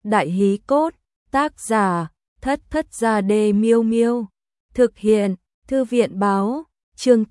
Đại hí cốt, tác giả, Thất Thất Gia Đê Miêu Miêu. Thực hiện, Thư viện báo, chương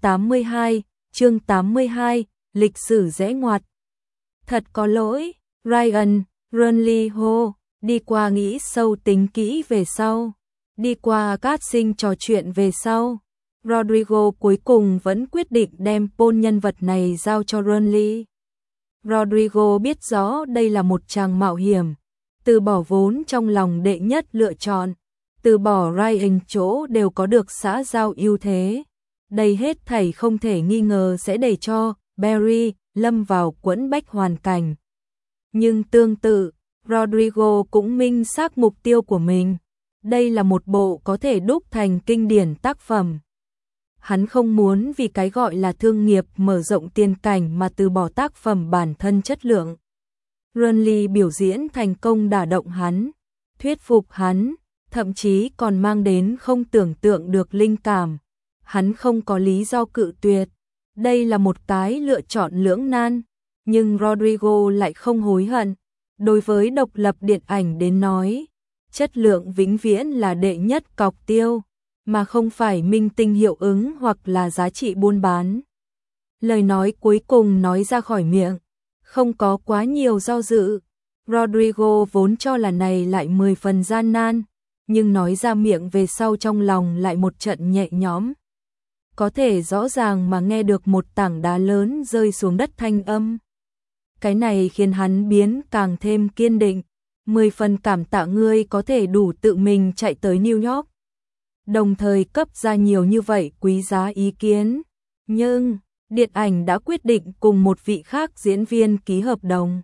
82, lịch sử rẽ ngoặt. Thật có lỗi, Ryan, Runley hô, đi qua nghĩ sâu tính kỹ về sau. Đi qua cát sinh trò chuyện về sau. Rodrigo cuối cùng vẫn quyết định đem Paul nhân vật này giao cho Runley. Rodrigo biết rõ đây là một chàng mạo hiểm, từ bỏ vốn trong lòng đệ nhất lựa chọn, từ bỏ Ryan chỗ đều có được xã giao ưu thế. Đây hết thảy không thể nghi ngờ sẽ để cho Barry lâm vào quẫn bách hoàn cảnh. Nhưng tương tự, Rodrigo cũng minh xác mục tiêu của mình. Đây là một bộ có thể đúc thành kinh điển tác phẩm. Hắn không muốn vì cái gọi là thương nghiệp mở rộng tiền cảnh mà từ bỏ tác phẩm bản thân chất lượng. Runley biểu diễn thành công đả động hắn, thuyết phục hắn, thậm chí còn mang đến không tưởng tượng được linh cảm. Hắn không có lý do cự tuyệt. Đây là một cái lựa chọn lưỡng nan, nhưng Rodrigo lại không hối hận. Đối với độc lập điện ảnh đến nói, chất lượng vĩnh viễn là đệ nhất cọc tiêu, mà không phải minh tinh hiệu ứng hoặc là giá trị buôn bán. Lời nói cuối cùng nói ra khỏi miệng, không có quá nhiều do dự. Rodrigo vốn cho là này lại 10 phần gian nan, nhưng nói ra miệng về sau trong lòng lại một trận nhẹ nhõm. Có thể rõ ràng mà nghe được một tảng đá lớn rơi xuống đất thanh âm. Cái này khiến hắn biến càng thêm kiên định. 10 phần cảm tạ ngươi có thể đủ tự mình chạy tới New York, đồng thời cấp ra nhiều như vậy quý giá ý kiến. Nhưng, điện ảnh đã quyết định cùng một vị khác diễn viên ký hợp đồng.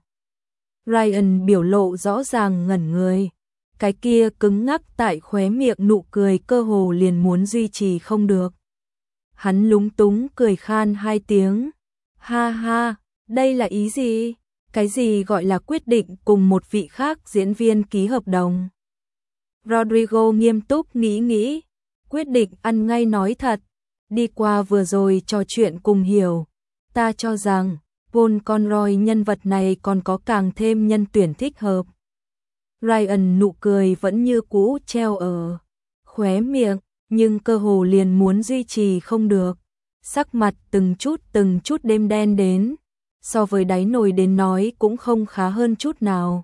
Ryan biểu lộ rõ ràng ngẩn người. Cái kia cứng ngắc tại khóe miệng nụ cười cơ hồ liền muốn duy trì không được. Hắn lúng túng cười khan 2 tiếng. Ha ha, đây là ý gì? Cái gì gọi là quyết định cùng một vị khác diễn viên ký hợp đồng? Rodrigo nghiêm túc nghĩ, quyết định ăn ngay nói thật. Đi qua vừa rồi trò chuyện cùng hiểu, ta cho rằng Paul Conroy nhân vật này còn có càng thêm nhân tuyển thích hợp. Ryan nụ cười vẫn như cũ treo ở khóe miệng, nhưng cơ hồ liền muốn duy trì không được. Sắc mặt từng chút đêm đen đến, so với đáy nồi đến nói cũng không khá hơn chút nào.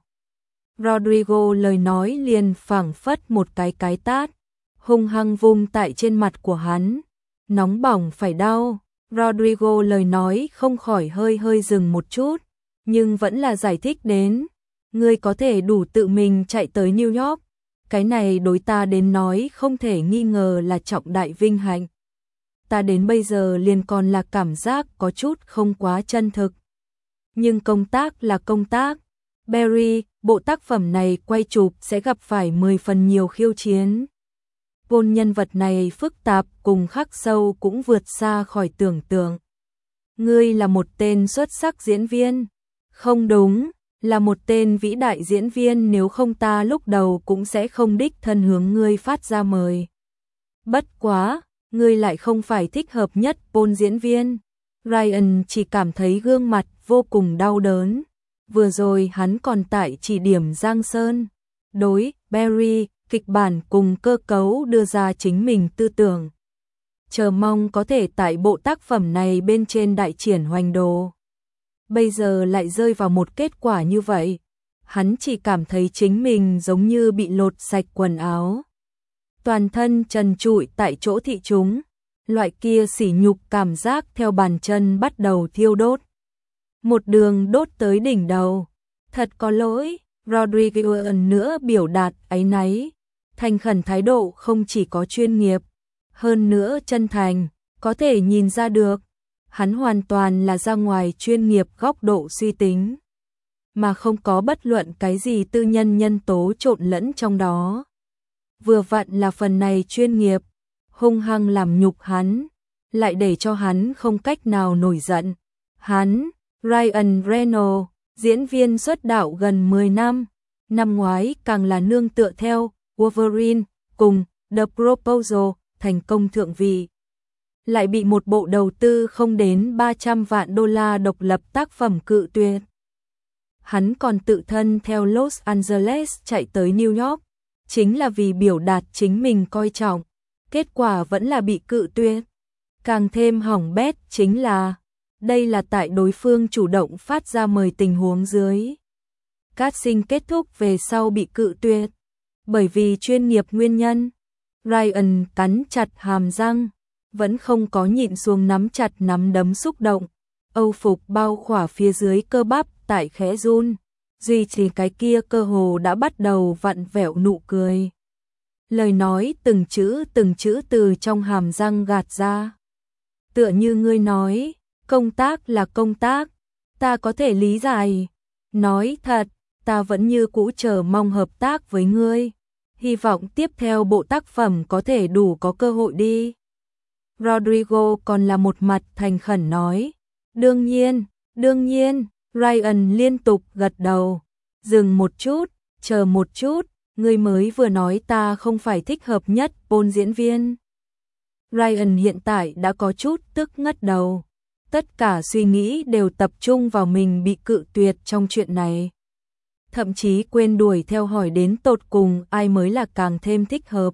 Rodrigo lời nói liền phảng phất một cái tát, hung hăng vung tại trên mặt của hắn. Nóng bỏng phải đau. Rodrigo lời nói không khỏi hơi dừng một chút, nhưng vẫn là giải thích đến. Ngươi có thể đủ tự mình chạy tới New York. Cái này đối ta đến nói không thể nghi ngờ là trọng đại vinh hạnh. Ta đến bây giờ liền còn là cảm giác có chút không quá chân thực. Nhưng công tác là công tác. Barry, bộ tác phẩm này quay chụp sẽ gặp phải 10 phần nhiều khiêu chiến. Paul nhân vật này phức tạp cùng khắc sâu cũng vượt xa khỏi tưởng tượng. Ngươi là một tên xuất sắc diễn viên. Không đúng, là một tên vĩ đại diễn viên, nếu không ta lúc đầu cũng sẽ không đích thân hướng ngươi phát ra mời. Bất quá, ngươi lại không phải thích hợp nhất Paul diễn viên. Ryan chỉ cảm thấy gương mặt vô cùng đau đớn. Vừa rồi hắn còn tại chỉ điểm Giang Sơn. Đối Barry, kịch bản cùng cơ cấu đưa ra chính mình tư tưởng. Chờ mong có thể tại bộ tác phẩm này bên trên đại triển hoành đồ. Bây giờ lại rơi vào một kết quả như vậy. Hắn chỉ cảm thấy chính mình giống như bị lột sạch quần áo. Toàn thân trần trụi tại chỗ thị chúng. Loại kia sỉ nhục cảm giác theo bàn chân bắt đầu thiêu đốt. Một đường đốt tới đỉnh đầu. Thật có lỗi, Rodrigo lần nữa biểu đạt áy náy. Thành khẩn thái độ không chỉ có chuyên nghiệp, hơn nữa chân thành, có thể nhìn ra được. Hắn hoàn toàn là ra ngoài chuyên nghiệp góc độ suy tính, mà không có bất luận cái gì tư nhân nhân tố trộn lẫn trong đó. Vừa vặn là phần này chuyên nghiệp, hung hăng làm nhục hắn, lại để cho hắn không cách nào nổi giận. Hắn, Ryan Reynolds, diễn viên xuất đạo gần 10 năm, năm ngoái càng là nương tựa theo Wolverine cùng The Proposal thành công thượng vị. Lại bị một bộ đầu tư không đến $300 vạn độc lập tác phẩm cự tuyệt. Hắn còn tự thân theo Los Angeles chạy tới New York, chính là vì biểu đạt chính mình coi trọng. Kết quả vẫn là bị cự tuyệt. Càng thêm hỏng bét chính là, đây là tại đối phương chủ động phát ra mời tình huống dưới. Casting kết thúc về sau bị cự tuyệt. Bởi vì chuyên nghiệp nguyên nhân, Ryan cắn chặt hàm răng, vẫn không có nhịn xuống nắm chặt nắm đấm xúc động. Âu phục bao khỏa phía dưới cơ bắp tại khẽ run, duy trì cái kia cơ hồ đã bắt đầu vặn vẹo nụ cười. Lời nói từng chữ từ trong hàm răng gạt ra. Tựa như ngươi nói, công tác là công tác, ta có thể lý giải. Nói thật, ta vẫn như cũ chờ mong hợp tác với ngươi. Hy vọng tiếp theo bộ tác phẩm có thể đủ có cơ hội đi. Rodrigo còn là một mặt thành khẩn nói. Đương nhiên, Ryan liên tục gật đầu. Dừng một chút, chờ một chút, ngươi mới vừa nói ta không phải thích hợp nhất Paul diễn viên. Ryan hiện tại đã có chút tức ngất đầu. Tất cả suy nghĩ đều tập trung vào mình bị cự tuyệt trong chuyện này. Thậm chí quên đuổi theo hỏi đến tột cùng ai mới là càng thêm thích hợp.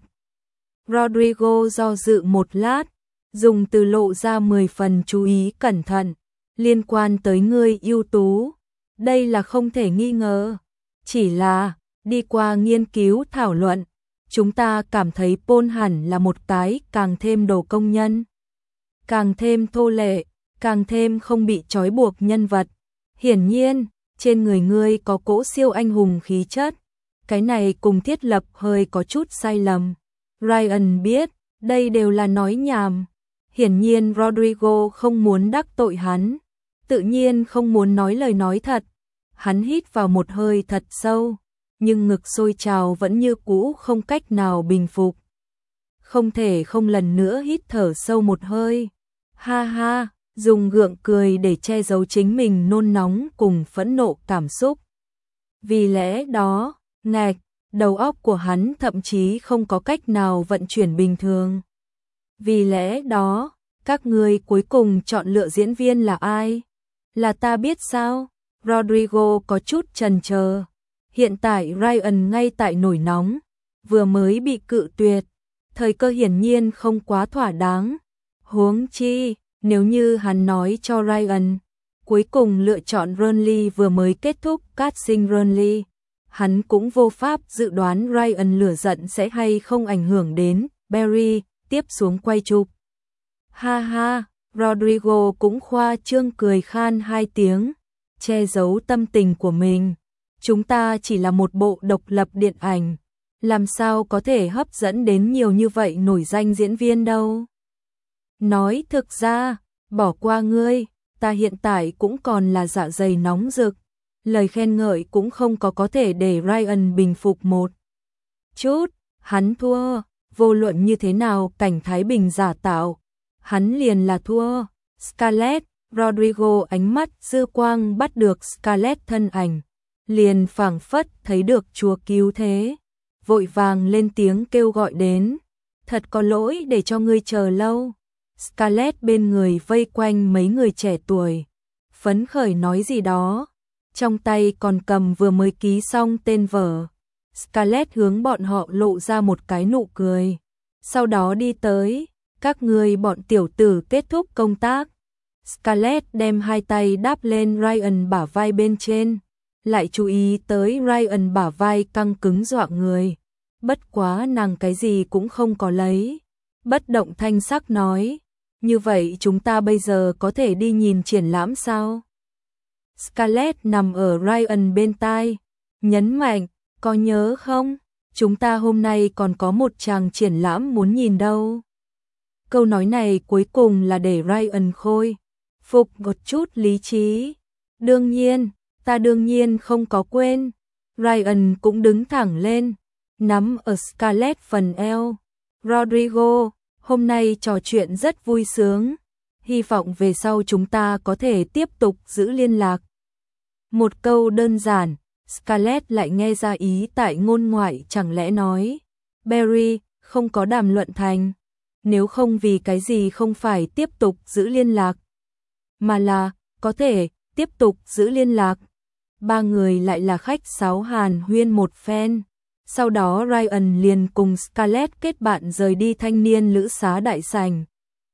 Rodrigo do dự một lát, dùng từ lộ ra 10 phần chú ý cẩn thận. Liên quan tới ngươi ưu tú, đây là không thể nghi ngờ. Chỉ là, đi qua nghiên cứu thảo luận, chúng ta cảm thấy Paul hẳn là một cái càng thêm đồ công nhân. Càng thêm thô lệ, càng thêm không bị trói buộc nhân vật. Hiển nhiên, trên người ngươi có cỗ siêu anh hùng khí chất. Cái này cùng thiết lập hơi có chút sai lầm. Ryan biết, đây đều là nói nhảm. Hiển nhiên Rodrigo không muốn đắc tội hắn. Tự nhiên không muốn nói lời nói thật. Hắn hít vào một hơi thật sâu, nhưng ngực sôi trào vẫn như cũ không cách nào bình phục. Không thể không lần nữa hít thở sâu một hơi. Ha ha, dùng gượng cười để che giấu chính mình nôn nóng cùng phẫn nộ cảm xúc. Vì lẽ đó, đầu óc của hắn thậm chí không có cách nào vận chuyển bình thường. Vì lẽ đó, các ngươi cuối cùng chọn lựa diễn viên là ai? Là ta biết sao? Rodrigo có chút chần chờ. Hiện tại Ryan ngay tại nổi nóng, vừa mới bị cự tuyệt, thời cơ hiển nhiên không quá thỏa đáng. Huống chi, nếu như hắn nói cho Ryan, cuối cùng lựa chọn Renly vừa mới kết thúc casting Renly, hắn cũng vô pháp dự đoán Ryan lửa giận sẽ hay không ảnh hưởng đến Barry tiếp xuống quay chụp. Ha ha, Rodrigo cũng khoa trương cười khan 2 tiếng, che giấu tâm tình của mình. Chúng ta chỉ là một bộ độc lập điện ảnh, làm sao có thể hấp dẫn đến nhiều như vậy nổi danh diễn viên đâu. Nói thực ra, bỏ qua ngươi, ta hiện tại cũng còn là dạ dày nóng rực. Lời khen ngợi cũng không có thể để Ryan bình phục một chút. Hắn thua, vô luận như thế nào cảnh Thái Bình giả tạo, hắn liền là thua. Scarlett, Rodrigo ánh mắt dư quang bắt được Scarlett thân ảnh, liền phảng phất thấy được Chúa cứu thế, vội vàng lên tiếng kêu gọi đến. Thật có lỗi để cho ngươi chờ lâu. Scarlett bên người vây quanh mấy người trẻ tuổi, phấn khởi nói gì đó, trong tay còn cầm vừa mới ký xong tên vở. Scarlett hướng bọn họ lộ ra một cái nụ cười, sau đó đi tới. Các ngươi bọn tiểu tử kết thúc công tác. Scarlett đem 2 tay đáp lên Ryan bả vai bên trên, lại chú ý tới Ryan bả vai căng cứng dọa người. Bất quá nàng cái gì cũng không có lấy. Bất động thanh sắc nói, như vậy chúng ta bây giờ có thể đi nhìn triển lãm sao? Scarlett nằm ở Ryan bên tai, nhấn mạnh, có nhớ không? Chúng ta hôm nay còn có một tràng triển lãm muốn nhìn đâu. Câu nói này cuối cùng là để Ryan khôi phục một chút lý trí. Đương nhiên, ta đương nhiên không có quên. Ryan cũng đứng thẳng lên, nắm ở Scarlett phần eo. Rodrigo, hôm nay trò chuyện rất vui sướng. Hy vọng về sau chúng ta có thể tiếp tục giữ liên lạc. Một câu đơn giản, Scarlett lại nghe ra ý tại ngôn ngoại, chẳng lẽ nói Barry không có đàm luận thành. Nếu không vì cái gì không phải tiếp tục giữ liên lạc, mà là có thể tiếp tục giữ liên lạc. ba người lại là khách sáo hàn huyên một phen. Sau đó Ryan liền cùng Scarlett kết bạn rời đi thanh niên lữ xá đại sảnh.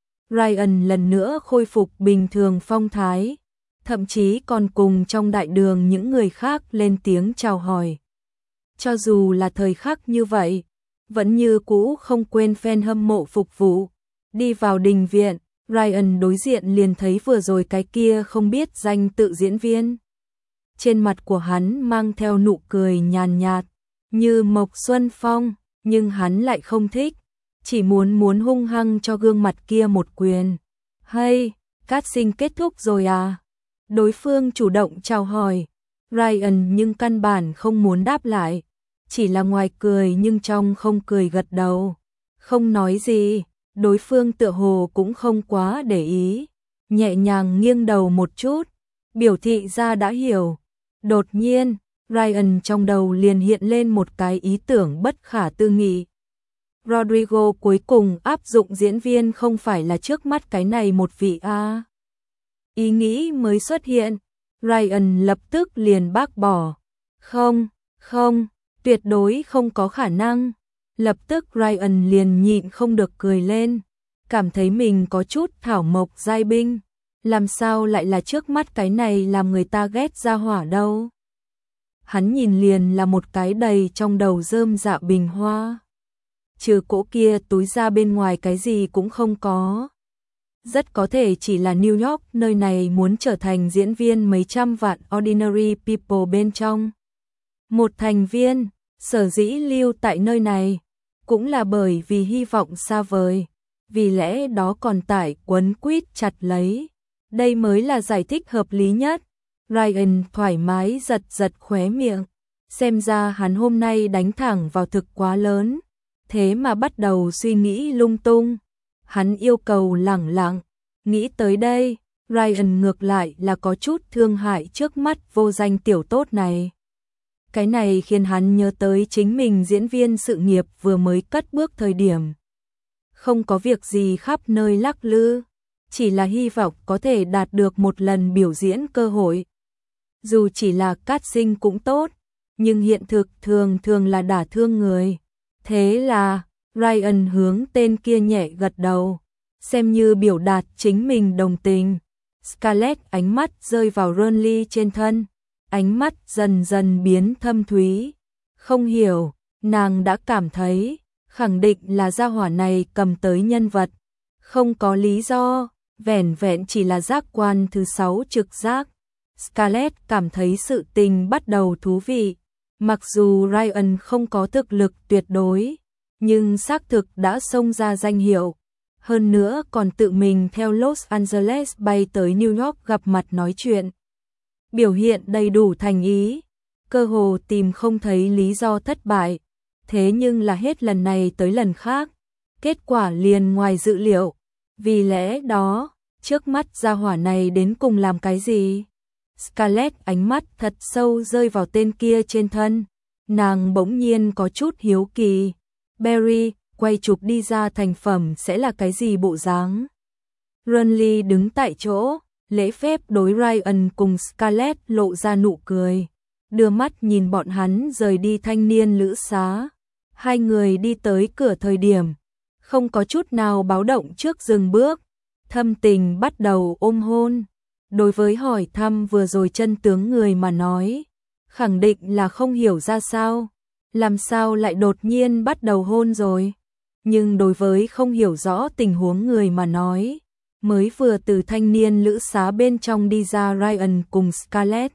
Ryan lần nữa khôi phục bình thường phong thái, thậm chí còn cùng trong đại đường những người khác lên tiếng chào hỏi. Cho dù là thời khắc như vậy, vẫn như cũ không quên fan hâm mộ phục vụ. Đi vào đình viện, Ryan đối diện liền thấy vừa rồi cái kia không biết danh tự diễn viên. Trên mặt của hắn mang theo nụ cười nhàn nhạt, như Mộc Xuân Phong, nhưng hắn lại không thích, chỉ muốn hung hăng cho gương mặt kia một quyền. Hay, casting kết thúc rồi à? Đối phương chủ động chào hỏi, Ryan nhưng căn bản không muốn đáp lại, chỉ là ngoài cười nhưng trong không cười gật đầu, không nói gì. Đối phương tựa hồ cũng không quá để ý, nhẹ nhàng nghiêng đầu một chút, biểu thị ra đã hiểu. Đột nhiên, Ryan trong đầu liền hiện lên một cái ý tưởng bất khả tư nghị. Rodrigo cuối cùng áp dụng diễn viên không phải là trước mắt cái này một vị a. Ý nghĩ mới xuất hiện, Ryan lập tức liền bác bỏ. Không, tuyệt đối không có khả năng. Lập tức Ryan liền nhịn không được cười lên, cảm thấy mình có chút thảo mộc giai binh, làm sao lại là trước mắt cái này làm người ta ghét ra hỏa đâu. Hắn nhìn liền là một cái đầy trong đầu rơm dạ bình hoa. Trừ cỗ kia túi ra bên ngoài cái gì cũng không có. Rất có thể chỉ là New York nơi này muốn trở thành diễn viên mấy trăm vạn ordinary people bên trong. Một thành viên, sở dĩ lưu tại nơi này, cũng là bởi vì hy vọng xa vời, vì lẽ đó còn tải quấn quýt chặt lấy. Đây mới là giải thích hợp lý nhất. Ryan thoải mái giật giật khóe miệng, xem ra hắn hôm nay đánh thẳng vào thực quá lớn, thế mà bắt đầu suy nghĩ lung tung. Hắn yêu cầu lẳng lặng, nghĩ tới đây, Ryan ngược lại là có chút thương hại trước mắt vô danh tiểu tốt này. Cái này khiến hắn nhớ tới chính mình diễn viên sự nghiệp vừa mới cất bước thời điểm. Không có việc gì khắp nơi lắc lư, chỉ là hy vọng có thể đạt được một lần biểu diễn cơ hội. Dù chỉ là casting cũng tốt, nhưng hiện thực thường thường là đả thương người. Thế là, Ryan hướng tên kia nhẹ gật đầu, xem như biểu đạt chính mình đồng tình. Scarlett ánh mắt rơi vào Renly trên thân, ánh mắt dần dần biến thâm thúy. Không hiểu, nàng đã cảm thấy, khẳng định là gia hỏa này cầm tới nhân vật. Không có lý do, vẻn vẹn chỉ là giác quan thứ 6 trực giác. Scarlett cảm thấy sự tình bắt đầu thú vị. Mặc dù Ryan không có thực lực tuyệt đối, nhưng xác thực đã xông ra danh hiệu. Hơn nữa còn tự mình theo Los Angeles bay tới New York gặp mặt nói chuyện. Biểu hiện đầy đủ thành ý, cơ hồ tìm không thấy lý do thất bại. Thế nhưng là hết lần này tới lần khác, kết quả liền ngoài dự liệu. Vì lẽ đó, trước mắt gia hỏa này đến cùng làm cái gì? Scarlett ánh mắt thật sâu rơi vào tên kia trên thân. Nàng bỗng nhiên có chút hiếu kỳ. Barry, quay chụp đi ra thành phẩm sẽ là cái gì bộ dáng? Renly đứng tại chỗ, lễ phép đối Ryan cùng Scarlett lộ ra nụ cười. Đưa mắt nhìn bọn hắn rời đi thanh niên lữ xá. Hai người đi tới cửa thời điểm, không có chút nào báo động trước dừng bước. Thâm tình bắt đầu ôm hôn. Đối với hỏi thăm vừa rồi chân tướng người mà nói, khẳng định là không hiểu ra sao, làm sao lại đột nhiên bắt đầu hôn rồi. Nhưng đối với không hiểu rõ tình huống người mà nói, mới vừa từ thanh niên lữ xá bên trong đi ra Ryan cùng Scarlett,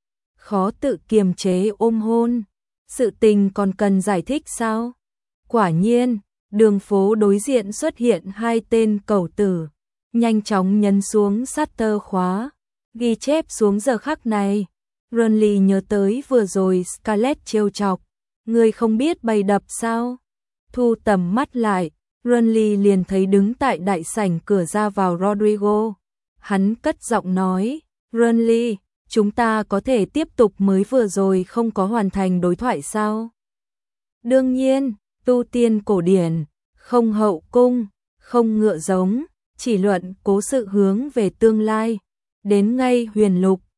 khó tự kiềm chế ôm hôn. Sự tình còn cần giải thích sao? Quả nhiên, đường phố đối diện xuất hiện hai tên cẩu tử, nhanh chóng nhấn xuống shutter khóa, ghi chép xuống giờ khắc này. Renly nhớ tới vừa rồi Scarlett trêu chọc, người không biết bày đập sao? Thu tầm mắt lại, Renly liền thấy đứng tại đại sảnh cửa ra vào Rodrigo. Hắn cất giọng nói, Renly, chúng ta có thể tiếp tục mới vừa rồi không có hoàn thành đối thoại sao? Đương nhiên, tu tiên cổ điển, không hậu cung, không ngựa giống, chỉ luận cố sự hướng về tương lai, đến ngay huyền lục.